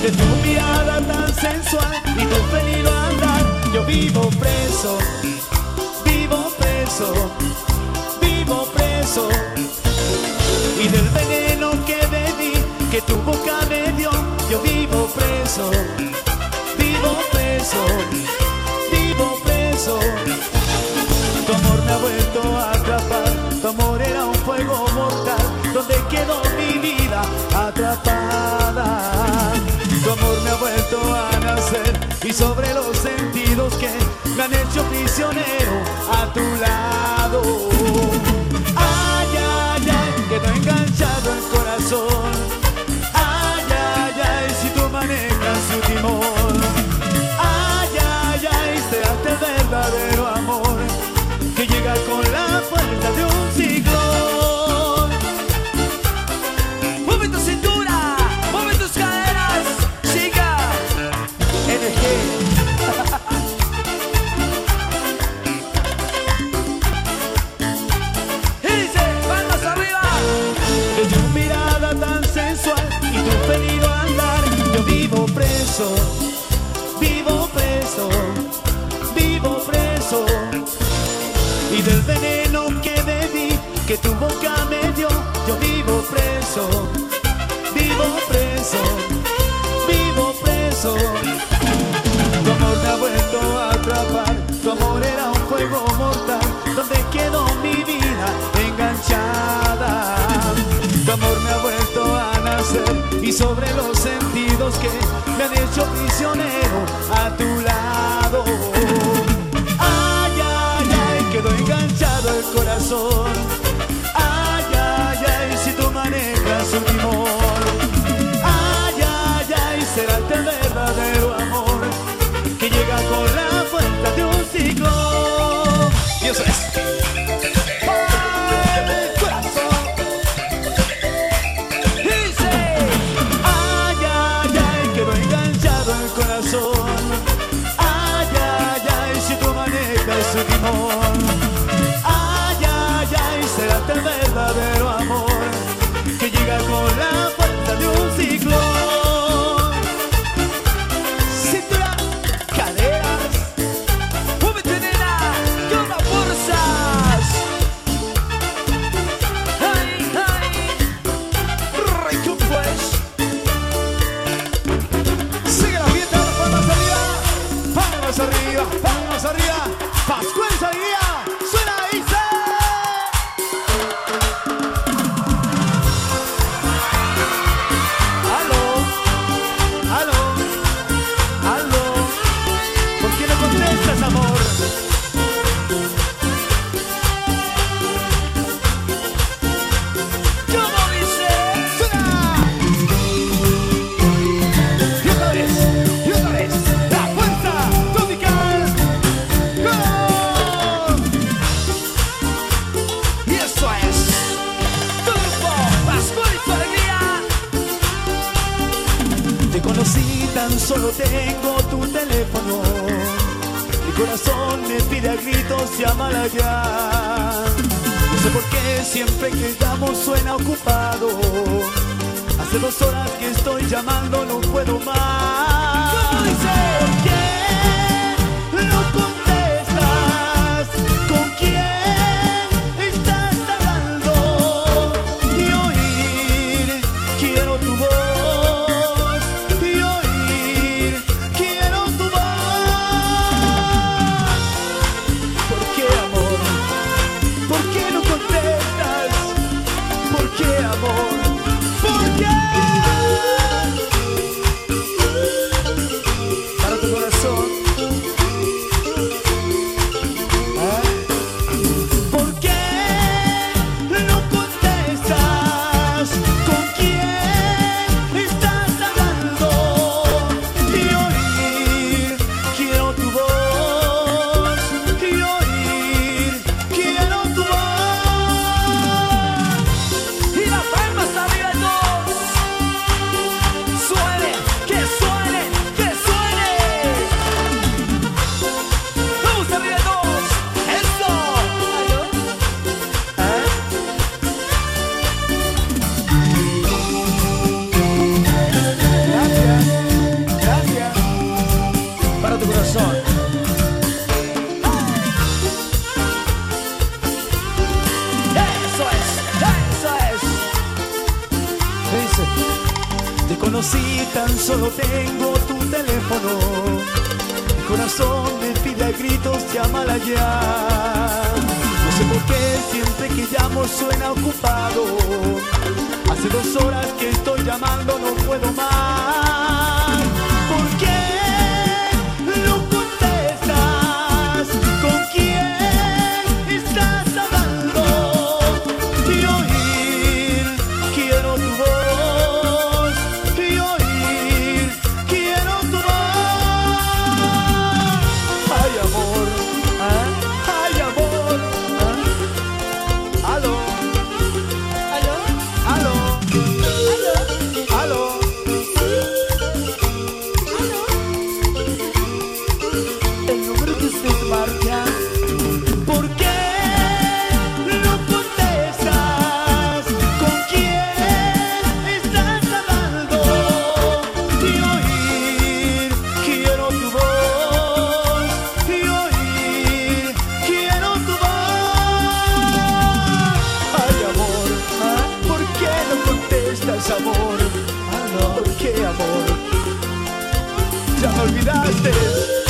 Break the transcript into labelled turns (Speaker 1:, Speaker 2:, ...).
Speaker 1: de tu mirada tan sensual y tu feliz andar. Yo vivo preso, vivo preso, vivo preso. Y del veneno que bebí, que tu boca me dio, yo vivo preso, vivo preso, vivo preso. Tu amor me ha vuelto a atrapar, tu amor era un fuego mortal, donde quedó mi vida atrapada. Tu amor me ha vuelto a nacer y sobre los sentidos que me han hecho prisionero a tu lado. Ay, ay, ay, quedó enganchado el corazón. Ay, ay, ay, si tú manejas su timón. Ay, ay, ay, será el verdadero amor que llega con la fuerza de un ciclón.
Speaker 2: Mueve tu cintura, mueve tus caderas, siga.
Speaker 1: NG.
Speaker 2: Y dice, palmas arriba.
Speaker 1: De tu mirada tan sensual y tu feliz andar, yo vivo preso, vivo preso, vivo preso. Y del veneno que bebí, que tu boca me dio, yo vivo preso, vivo preso, vivo preso. Tu amor me ha vuelto a atrapar, tu amor era un fuego mortal, donde quedó mi vida enganchada. Tu amor me ha vuelto a nacer y sobre los sentidos que me han hecho prisionero a tu lado. Ay, ay, ay, quedó enganchado el corazón. Ay, ay, ay, si tú manejas su timón. Ay, ay, ay, será el verdadero amor que llega con la fuerza de un ciclón. Y eso es. Ay, ay, ay, si tú manejas su timón. Ay, ay, ay, será el verdadero amor que llega con la fuerza de un ciclón. Cintura, caderas,
Speaker 2: Muévete, nena, que una fuerzas. Ay, ay,
Speaker 1: rey tú pues. Sigue la fiesta, palmas arriba, palmas arriba, palmas arriba. Pascual Zaguía, suena y dice. Aló, aló, aló. ¿Por qué no contestas, amor?
Speaker 2: ¿cómo dice?
Speaker 1: ¡Suena! Y otra vez, la fuerza tropical. ¡Go!
Speaker 2: Y eso es Turbo Pascual y su alegría.
Speaker 1: Te conocí, tan solo tengo tu teléfono. Mi corazón me pide a gritos, llámala ya. No sé por qué siempre que llamo suena ocupado. Hace 2 horas que estoy llamando, no puedo más.
Speaker 2: ¿Cómo dice?
Speaker 1: ¿Por qué no contestas? ¿Con quién estás hablando? Y oír, quiero tu voz. Y oír, quiero tu voz. ¿Por qué, amor? ¿Por qué no contestas? ¿Por qué, amor? ¿Por qué? Bueno, si tan solo tengo tu teléfono, mi corazón me pide a gritos, llámala ya. No sé por qué siempre que llamo suena ocupado. Hace 2 horas que estoy llamando, no puedo más. ¿Por qué no contestas? ¿Con quién estás hablando? Y oír, quiero tu voz. Y oír, quiero tu voz. Ay, amor, ay, amor. Aló, aló, aló, aló, aló. El número que usted marca. ¿Por qué no contestas? ¿Con quién estás hablando? Y oír, quiero tu voz. Y oír, quiero tu voz. Ay, amor, ¿por qué no contestas, amor? ¿Por qué, amor? Ya me olvidaste.